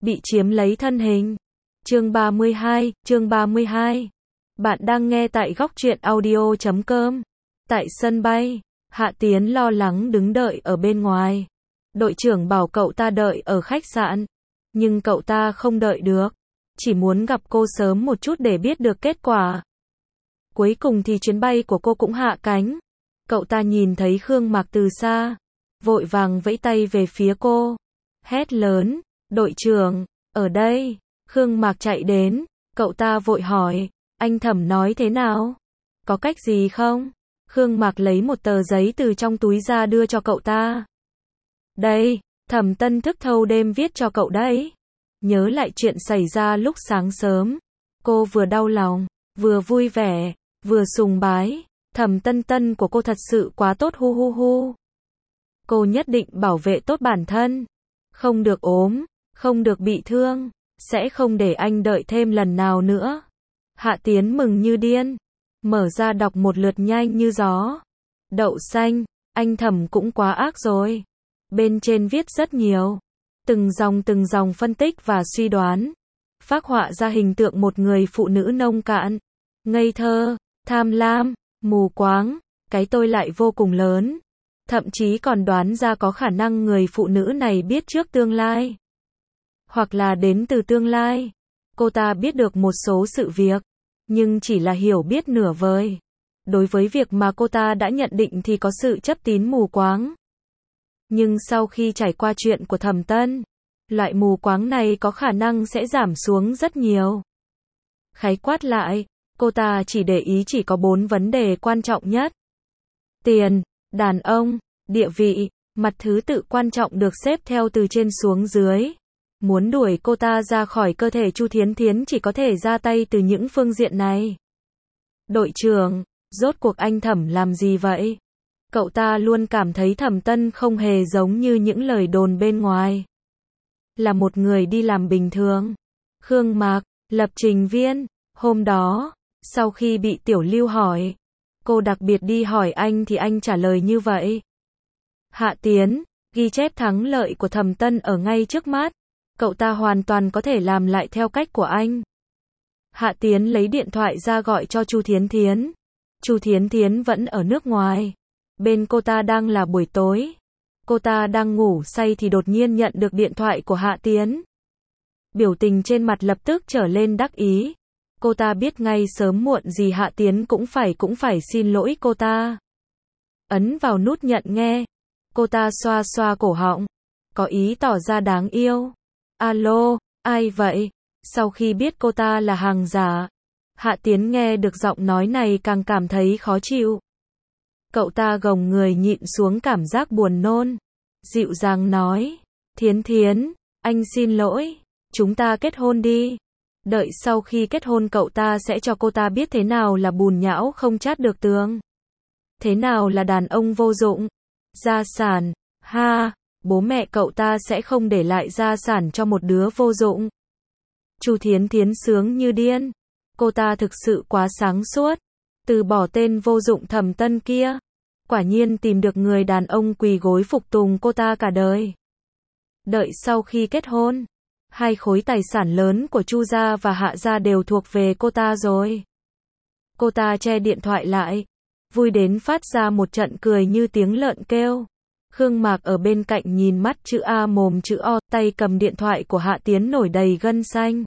bị chiếm lấy thân hình. Chương 32. Bạn đang nghe tại góc truyện audio.com. Tại sân bay, Hạ Tiến lo lắng đứng đợi ở bên ngoài. Đội trưởng bảo cậu ta đợi ở khách sạn, nhưng cậu ta không đợi được, chỉ muốn gặp cô sớm một chút để biết được kết quả. Cuối cùng thì chuyến bay của cô cũng hạ cánh. Cậu ta nhìn thấy Khương Mạc từ xa, vội vàng vẫy tay về phía cô, hét lớn, đội trưởng, ở đây. Khương Mạc chạy đến, cậu ta vội hỏi, anh Thẩm nói thế nào? Có cách gì không? Khương Mạc lấy một tờ giấy từ trong túi ra đưa cho cậu ta. Đây, Thẩm Tân thức thâu đêm viết cho cậu đấy. Nhớ lại chuyện xảy ra lúc sáng sớm. Cô vừa đau lòng, vừa vui vẻ, vừa sùng bái. Thẩm Tân của cô thật sự quá tốt hu hu hu. Cô nhất định bảo vệ tốt bản thân. Không được ốm, không được bị thương. Sẽ không để anh đợi thêm lần nào nữa. Hạ Tiến mừng như điên. Mở ra đọc một lượt nhanh như gió. Đậu xanh, anh Thẩm cũng quá ác rồi. Bên trên viết rất nhiều. Từng dòng phân tích và suy đoán. Phác họa ra hình tượng một người phụ nữ nông cạn, ngây thơ, tham lam, mù quáng. Cái tôi lại vô cùng lớn. Thậm chí còn đoán ra có khả năng người phụ nữ này biết trước tương lai. Hoặc là đến từ tương lai. Cô ta biết được một số sự việc, nhưng chỉ là hiểu biết nửa vời. Đối với việc mà cô ta đã nhận định thì có sự chấp tín mù quáng. Nhưng sau khi trải qua chuyện của Thẩm Tân, loại mù quáng này có khả năng sẽ giảm xuống rất nhiều. Khái quát lại, cô ta chỉ để ý chỉ có 4 vấn đề quan trọng nhất. Tiền, đàn ông, địa vị, mặt thứ tự quan trọng được xếp theo từ trên xuống dưới. Muốn đuổi cô ta ra khỏi cơ thể Chu Thiến Thiến chỉ có thể ra tay từ những phương diện này. Đội trưởng, rốt cuộc anh Thẩm làm gì vậy? Cậu ta luôn cảm thấy Thẩm Tân không hề giống như những lời đồn bên ngoài. Là một người đi làm bình thường. Khương Mạc, lập trình viên, hôm đó, sau khi bị Tiểu Lưu hỏi, cô đặc biệt đi hỏi anh thì anh trả lời như vậy. Hạ Tiến, ghi chép thắng lợi của Thẩm Tân ở ngay trước mắt. Cậu ta hoàn toàn có thể làm lại theo cách của anh. Hạ Tiến lấy điện thoại ra gọi cho Chu Thiến Thiến. Chu Thiến Thiến vẫn ở nước ngoài. Bên cô ta đang là buổi tối. Cô ta đang ngủ say thì đột nhiên nhận được điện thoại của Hạ Tiến. Biểu tình trên mặt lập tức trở lên đắc ý. Cô ta biết ngay sớm muộn gì Hạ Tiến cũng phải xin lỗi cô ta. Ấn vào nút nhận nghe. Cô ta xoa xoa cổ họng, có ý tỏ ra đáng yêu. Alo, ai vậy? Sau khi biết cô ta là hàng giả, Hạ Tiến nghe được giọng nói này càng cảm thấy khó chịu. Cậu ta gồng người nhịn xuống cảm giác buồn nôn. Dịu dàng nói, Thiến Thiến, anh xin lỗi, chúng ta kết hôn đi. Đợi sau khi kết hôn cậu ta sẽ cho cô ta biết thế nào là bùn nhão không chát được tường. Thế nào là đàn ông vô dụng. Gia sản, ha, bố mẹ cậu ta sẽ không để lại gia sản cho một đứa vô dụng. Chu Thiến Thiến sướng như điên. Cô ta thực sự quá sáng suốt. Từ bỏ tên vô dụng Thẩm Tân kia. Quả nhiên tìm được người đàn ông quỳ gối phục tùng cô ta cả đời. Đợi sau khi kết hôn, 2 khối tài sản lớn của Chu gia và Hạ gia đều thuộc về cô ta rồi. Cô ta che điện thoại lại, vui đến phát ra một trận cười như tiếng lợn kêu. Khương Mạc ở bên cạnh nhìn mắt chữ A mồm chữ O, tay cầm điện thoại của Hạ Tiến nổi đầy gân xanh.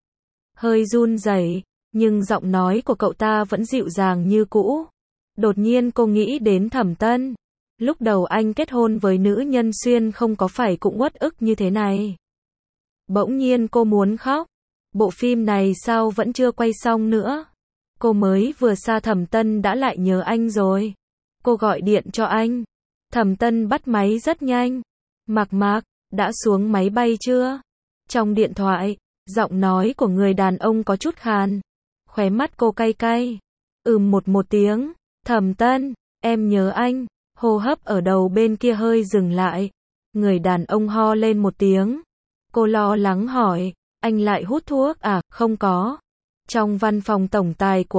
Hơi run rẩy, nhưng giọng nói của cậu ta vẫn dịu dàng như cũ. Đột nhiên cô nghĩ đến Thẩm Tân. Lúc đầu anh kết hôn với nữ nhân xuyên không có phải cũng uất ức như thế này. Bỗng nhiên cô muốn khóc. Bộ phim này sao vẫn chưa quay xong nữa? Cô mới vừa xa Thẩm Tân đã lại nhớ anh rồi. Cô gọi điện cho anh. Thẩm Tân bắt máy rất nhanh. Mạc, đã xuống máy bay chưa? Trong điện thoại, giọng nói của người đàn ông có chút khàn. Khóe mắt cô cay cay. Một tiếng. Thẩm Tân, em nhớ anh. Hô hấp ở đầu bên kia hơi dừng lại. Người đàn ông ho lên một tiếng. Cô lo lắng hỏi, anh lại hút thuốc à? Không có. Trong văn phòng tổng tài của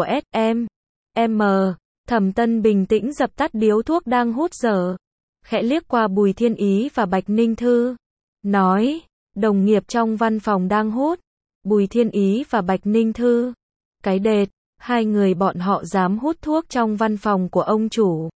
SM, Thẩm Tân bình tĩnh dập tắt điếu thuốc đang hút dở. Khẽ liếc qua Bùi Thiên Ý và Bạch Ninh Thư. Nói, Đồng nghiệp trong văn phòng đang hút. Bùi Thiên Ý và Bạch Ninh Thư. Cái đệt, hai người bọn họ dám hút thuốc trong văn phòng của ông chủ.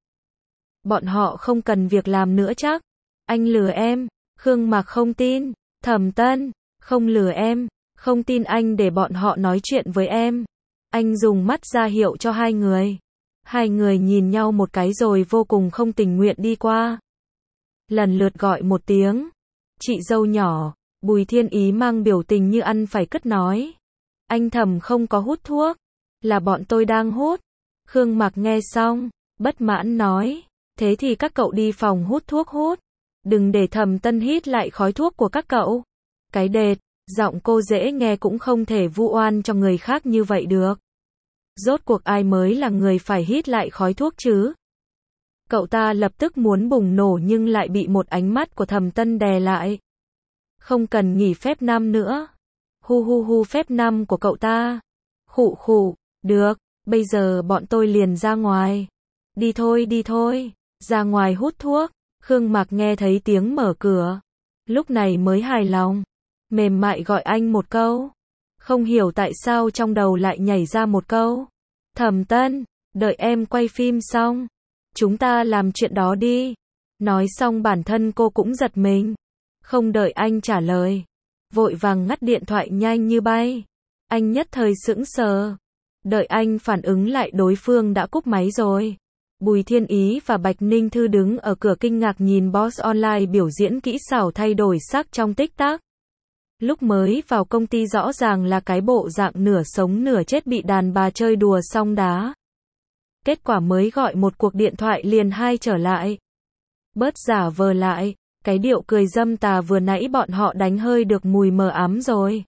Bọn họ không cần việc làm nữa chắc. Anh lừa em. Khương Mạc không tin. Thẩm Tân, không lừa em. Không tin anh để bọn họ nói chuyện với em. Anh dùng mắt ra hiệu cho hai người. Hai người nhìn nhau một cái rồi vô cùng không tình nguyện đi qua. Lần lượt gọi một tiếng. Chị dâu nhỏ. Bùi Thiên Ý mang biểu tình như ăn phải cứt nói. Anh Thẩm không có hút thuốc. Là bọn tôi đang hút. Khương Mạc nghe xong, bất mãn nói. Thế thì các cậu đi phòng hút thuốc hút. Đừng để Thẩm Tân hít lại khói thuốc của các cậu. Cái đệt, giọng cô dễ nghe cũng không thể vu oan cho người khác như vậy được. Rốt cuộc ai mới là người phải hít lại khói thuốc chứ? Cậu ta lập tức muốn bùng nổ nhưng lại bị một ánh mắt của Thẩm Tân đè lại. Không cần nghỉ phép năm nữa. Hu hu hu phép năm của cậu ta. Khụ khụ, được, bây giờ bọn tôi liền ra ngoài. Đi thôi, ra ngoài hút thuốc. Khương Mạc nghe thấy tiếng mở cửa. Lúc này mới hài lòng. Mềm mại gọi anh một câu. Không hiểu tại sao trong đầu lại nhảy ra một câu. Thẩm Tân, đợi em quay phim xong. Chúng ta làm chuyện đó đi. Nói xong bản thân cô cũng giật mình. Không đợi anh trả lời. Vội vàng ngắt điện thoại nhanh như bay. Anh nhất thời sững sờ. Đợi anh phản ứng lại đối phương đã cúp máy rồi. Bùi Thiên Ý và Bạch Ninh Thư đứng ở cửa kinh ngạc nhìn boss online biểu diễn kỹ xảo thay đổi sắc trong tích tắc. Lúc mới vào công ty rõ ràng là cái bộ dạng nửa sống nửa chết bị đàn bà chơi đùa xong đá. Kết quả mới gọi một cuộc điện thoại liền hai trở lại. Bớt giả vờ lại, cái điệu cười dâm tà vừa nãy bọn họ đánh hơi được mùi mờ ám rồi.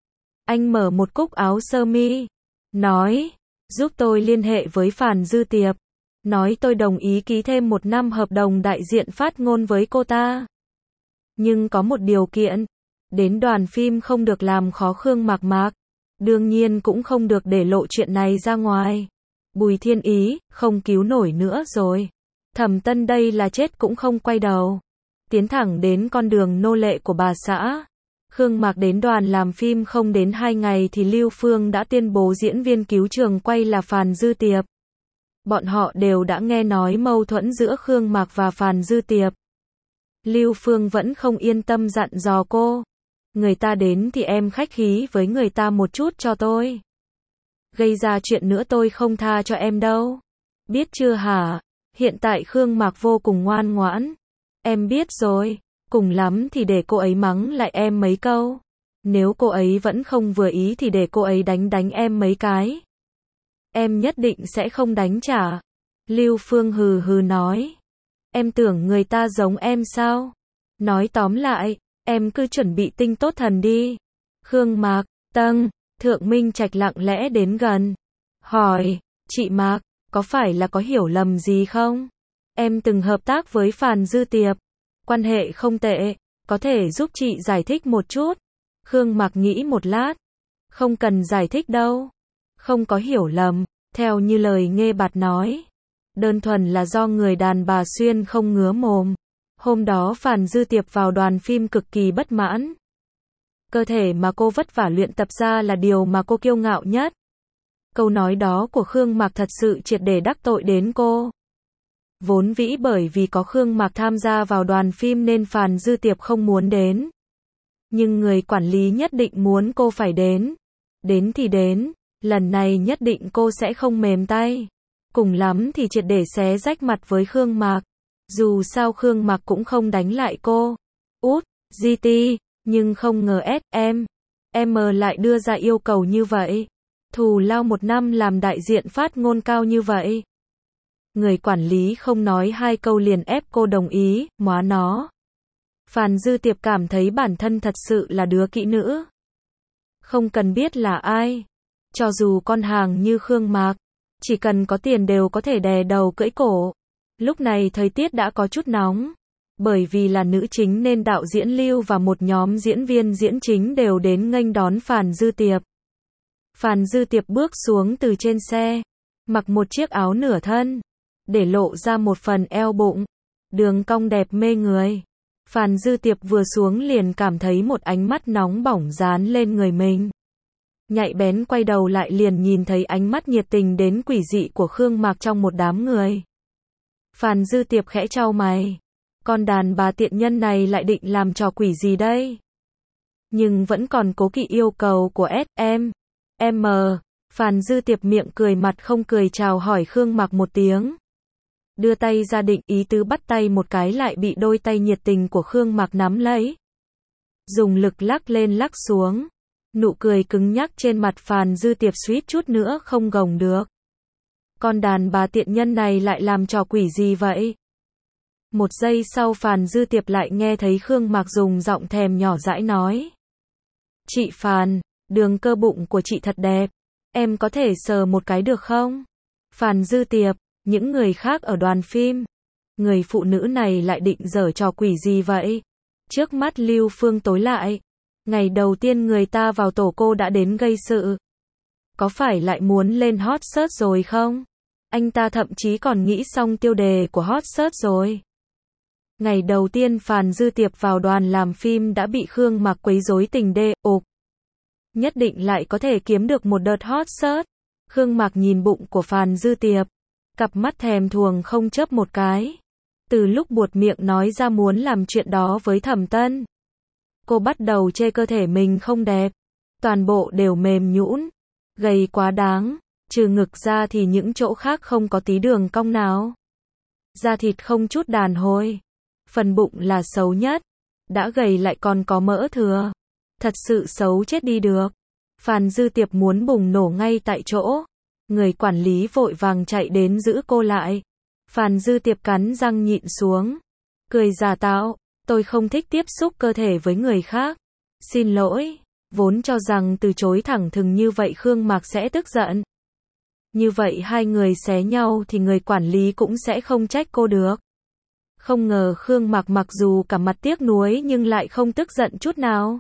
Anh mở một cúc áo sơ mi, nói, giúp tôi liên hệ với Phàn Dư Tiệp. Nói tôi đồng ý ký thêm 1 năm hợp đồng đại diện phát ngôn với cô ta. Nhưng có một điều kiện. Đến đoàn phim không được làm khó Khương Mạc. Đương nhiên cũng không được để lộ chuyện này ra ngoài. Bùi Thiên Ý, không cứu nổi nữa rồi. Thẩm Tân đây là chết cũng không quay đầu. Tiến thẳng đến con đường nô lệ của bà xã. Khương Mạc đến đoàn làm phim không đến 2 ngày thì Lưu Phương đã tuyên bố diễn viên cứu trường quay là Phàn Dư Tiệp. Bọn họ đều đã nghe nói mâu thuẫn giữa Khương Mạc và Phàn Dư Tiệp. Lưu Phương vẫn không yên tâm dặn dò cô. Người ta đến thì em khách khí với người ta một chút cho tôi. Gây ra chuyện nữa tôi không tha cho em đâu. Biết chưa hả? Hiện tại Khương Mạc vô cùng ngoan ngoãn. Em biết rồi. Cùng lắm thì để cô ấy mắng lại em mấy câu. Nếu cô ấy vẫn không vừa ý thì để cô ấy đánh em mấy cái. Em nhất định sẽ không đánh trả. Lưu Phương hừ hừ nói. Em tưởng người ta giống em sao? Nói tóm lại, em cứ chuẩn bị tinh tốt thần đi. Khương Mạc, Thượng Minh Trạch lặng lẽ đến gần. Hỏi, chị Mạc, có phải là có hiểu lầm gì không? Em từng hợp tác với Phàn Dư Tiệp. Quan hệ không tệ, có thể giúp chị giải thích một chút. Khương Mạc nghĩ một lát. Không cần giải thích đâu. Không có hiểu lầm, theo như lời Nghê Bạt nói. Đơn thuần là do người đàn bà xuyên không ngứa mồm. Hôm đó Phàn Dư Tiệp vào đoàn phim cực kỳ bất mãn. Cơ thể mà cô vất vả luyện tập ra là điều mà cô kiêu ngạo nhất. Câu nói đó của Khương Mạc thật sự triệt để đắc tội đến cô. Vốn vĩ bởi vì có Khương Mạc tham gia vào đoàn phim nên Phàn Dư Tiệp không muốn đến. Nhưng người quản lý nhất định muốn cô phải đến. Đến thì đến, lần này nhất định cô sẽ không mềm tay. Cùng lắm thì triệt để xé rách mặt với Khương Mạc. Dù sao Khương Mạc cũng không đánh lại cô. Út, GT, nhưng không ngờ SM lại đưa ra yêu cầu như vậy. Thù lao 1 năm làm đại diện phát ngôn cao như vậy. Người quản lý không nói 2 câu liền ép cô đồng ý, móa nó. Phàn Dư Tiệp cảm thấy bản thân thật sự là đứa kỹ nữ. Không cần biết là ai. Cho dù con hàng như Khương Mạc, chỉ cần có tiền đều có thể đè đầu cưỡi cổ. Lúc này thời tiết đã có chút nóng. Bởi vì là nữ chính nên đạo diễn Lưu và một nhóm diễn viên diễn chính đều đến nghênh đón Phàn Dư Tiệp. Phàn Dư Tiệp bước xuống từ trên xe, mặc một chiếc áo nửa thân, để lộ ra một phần eo bụng, đường cong đẹp mê người. Phàn Dư Tiệp vừa xuống liền cảm thấy một ánh mắt nóng bỏng dán lên người mình. Nhạy bén quay đầu lại liền nhìn thấy ánh mắt nhiệt tình đến quỷ dị của Khương Mạc trong một đám người. Phàn Dư Tiệp khẽ chau mày. Con đàn bà tiện nhân này lại định làm trò quỷ gì đây? Nhưng vẫn còn cố kỵ yêu cầu của SM. Phàn Dư Tiệp miệng cười mặt không cười chào hỏi Khương Mạc một tiếng. Đưa tay ra định ý tứ bắt tay một cái lại bị đôi tay nhiệt tình của Khương Mạc nắm lấy. Dùng lực lắc lên lắc xuống. Nụ cười cứng nhắc trên mặt Phàn Dư Tiệp suýt chút nữa không gồng được. Con đàn bà tiện nhân này lại làm trò quỷ gì vậy? Một giây sau Phàn Dư Tiệp lại nghe thấy Khương Mạc dùng giọng thèm nhỏ dãi nói. Chị Phàn, đường cơ bụng của chị thật đẹp. Em có thể sờ một cái được không? Phàn Dư Tiệp, những người khác ở đoàn phim. Người phụ nữ này lại định giở trò quỷ gì vậy? Trước mắt Lưu Phương tối lại. Ngày đầu tiên người ta vào tổ cô đã đến gây sự. Có phải lại muốn lên hot search rồi không? Anh ta thậm chí còn nghĩ xong tiêu đề của hot search rồi. Ngày đầu tiên Phàn Dư Tiệp vào đoàn làm phim đã bị Khương Mạc quấy rối tình đê, nhất định lại có thể kiếm được một đợt hot search. Khương Mạc nhìn bụng của Phàn Dư Tiệp, cặp mắt thèm thuồng không chớp một cái. Từ lúc buột miệng nói ra muốn làm chuyện đó với Thẩm Tân, cô bắt đầu chê cơ thể mình không đẹp, toàn bộ đều mềm nhũn, gầy quá đáng, trừ ngực ra thì những chỗ khác không có tí đường cong nào. Da thịt không chút đàn hồi, phần bụng là xấu nhất, đã gầy lại còn có mỡ thừa, thật sự xấu chết đi được. Phàn Dư Tiệp muốn bùng nổ ngay tại chỗ, người quản lý vội vàng chạy đến giữ cô lại. Phàn Dư Tiệp cắn răng nhịn xuống, cười giả tạo, tôi không thích tiếp xúc cơ thể với người khác. Xin lỗi, vốn cho rằng từ chối thẳng thừng như vậy Khương Mạc sẽ tức giận. Như vậy hai người xé nhau thì người quản lý cũng sẽ không trách cô được. Không ngờ Khương Mạc mặc dù cả mặt tiếc nuối nhưng lại không tức giận chút nào.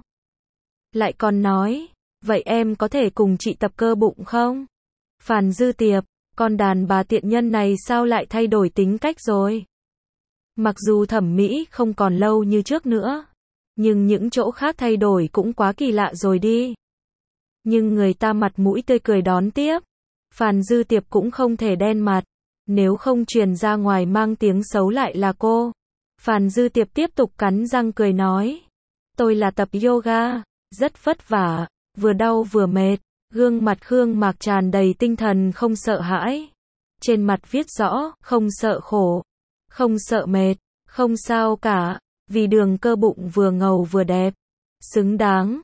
Lại còn nói, vậy em có thể cùng chị tập cơ bụng không? Phàn Dư Tiệp, con đàn bà tiện nhân này sao lại thay đổi tính cách rồi? Mặc dù thẩm mỹ không còn lâu như trước nữa, nhưng những chỗ khác thay đổi cũng quá kỳ lạ rồi đi. Nhưng người ta mặt mũi tươi cười đón tiếp. Phàn Dư Tiệp cũng không thể đen mặt, nếu không truyền ra ngoài mang tiếng xấu lại là cô. Phàn Dư Tiệp tiếp tục cắn răng cười nói, tôi là tập yoga, rất vất vả, vừa đau vừa mệt. Gương mặt Khương Mạc tràn đầy tinh thần không sợ hãi. Trên mặt viết rõ, không sợ khổ, không sợ mệt, không sao cả, vì đường cơ bụng vừa ngầu vừa đẹp. Xứng đáng.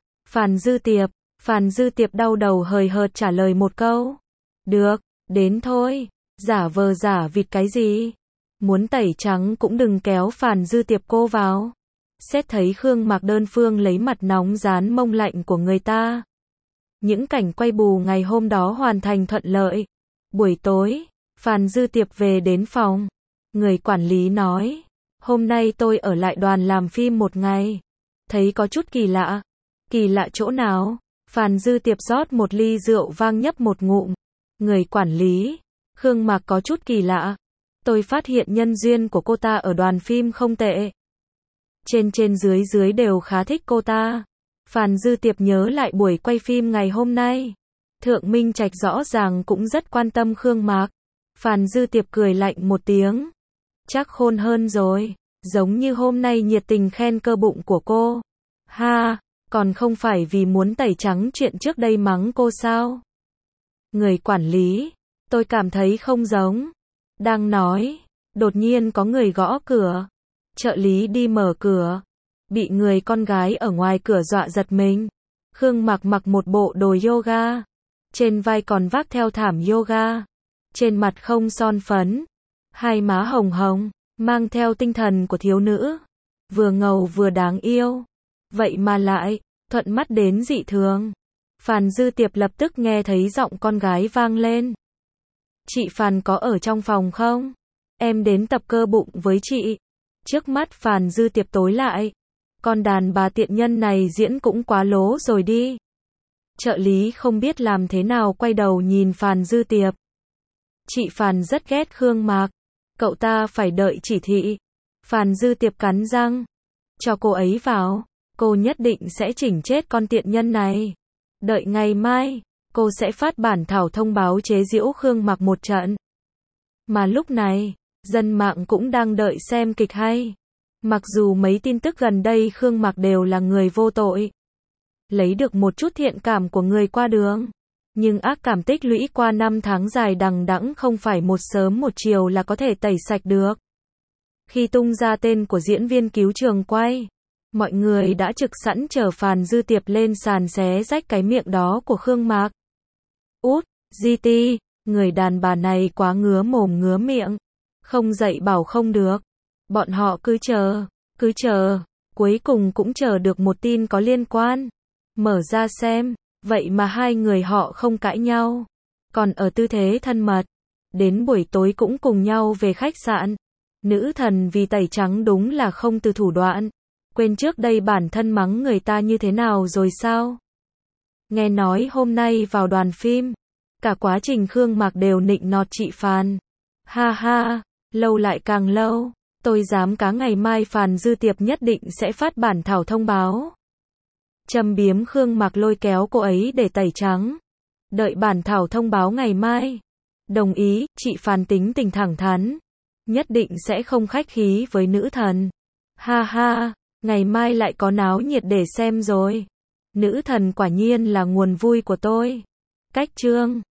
Phàn Dư Tiệp đau đầu hời hợt trả lời một câu. Được, đến thôi, giả vờ giả vịt cái gì? Muốn tẩy trắng cũng đừng kéo Phàn Dư Tiệp cô vào. Xét thấy Khương Mạc đơn phương lấy mặt nóng dán mông lạnh của người ta. Những cảnh quay bù ngày hôm đó hoàn thành thuận lợi. Buổi tối, Phàn Dư Tiệp về đến phòng. Người quản lý nói, hôm nay tôi ở lại đoàn làm phim một ngày. Thấy có chút kỳ lạ. Kỳ lạ chỗ nào? Phàn Dư Tiệp rót một ly rượu vang nhấp một ngụm. Người quản lý, Khương Mạc có chút kỳ lạ. Tôi phát hiện nhân duyên của cô ta ở đoàn phim không tệ. Trên dưới đều khá thích cô ta. Phàn Dư Tiệp nhớ lại buổi quay phim ngày hôm nay. Thượng Minh Trạch rõ ràng cũng rất quan tâm Khương Mạc. Phàn Dư Tiệp cười lạnh một tiếng. Chắc khôn hơn rồi. Giống như hôm nay nhiệt tình khen cơ bụng của cô. Ha, còn không phải vì muốn tẩy trắng chuyện trước đây mắng cô sao? Người quản lý, tôi cảm thấy không giống. Đang nói, đột nhiên có người gõ cửa. Trợ lý đi mở cửa. Bị người con gái ở ngoài cửa dọa giật mình. Khương Mạc mặc một bộ đồ yoga. Trên vai còn vác theo thảm yoga. Trên mặt không son phấn. Hai má hồng hồng, mang theo tinh thần của thiếu nữ. Vừa ngầu vừa đáng yêu. Vậy mà lại, thuận mắt đến dị thường. Phàn Dư Tiệp lập tức nghe thấy giọng con gái vang lên. Chị Phàn có ở trong phòng không? Em đến tập cơ bụng với chị. Trước mắt Phàn Dư Tiệp tối lại. Con đàn bà tiện nhân này diễn cũng quá lố rồi đi. Trợ lý không biết làm thế nào quay đầu nhìn Phàn Dư Tiệp. Chị Phàn rất ghét Khương Mạc. Cậu ta phải đợi chỉ thị. Phàn Dư Tiệp cắn răng. cho cô ấy vào. Cô nhất định sẽ chỉnh chết con tiện nhân này. Đợi ngày mai, cô sẽ phát bản thảo thông báo chế giễu Khương Mặc một trận. Mà lúc này, dân mạng cũng đang đợi xem kịch hay. Mặc dù mấy tin tức gần đây Khương Mặc đều là người vô tội, lấy được một chút thiện cảm của người qua đường, nhưng ác cảm tích lũy qua 5 tháng dài đằng đẵng không phải một sớm một chiều là có thể tẩy sạch được. Khi tung ra tên của diễn viên cứu trường quay, mọi người đã trực sẵn chờ Phàn Dư Tiệp lên sàn xé rách cái miệng đó của Khương Mặc. Út, GT, người đàn bà này quá ngứa mồm ngứa miệng, không dạy bảo không được. Bọn họ cứ chờ, cuối cùng cũng chờ được một tin có liên quan. Mở ra xem, vậy mà hai người họ không cãi nhau, còn ở tư thế thân mật. Đến buổi tối cũng cùng nhau về khách sạn. Nữ thần vì tẩy trắng đúng là không từ thủ đoạn. Quên trước đây bản thân mắng người ta như thế nào rồi sao? Nghe nói hôm nay vào đoàn phim, cả quá trình Khương Mặc đều nịnh nọt chị Phàn. Ha ha, lâu lại càng lâu, tôi dám cá ngày mai Phàn Dư Tiệp nhất định sẽ phát bản thảo thông báo. Châm biếm Khương Mặc lôi kéo cô ấy để tẩy trắng. Đợi bản thảo thông báo ngày mai. Đồng ý, chị Phàn tính tình thẳng thắn. Nhất định sẽ không khách khí với nữ thần. Ha ha, ngày mai lại có náo nhiệt để xem rồi. Nữ thần quả nhiên là nguồn vui của tôi. Cách chương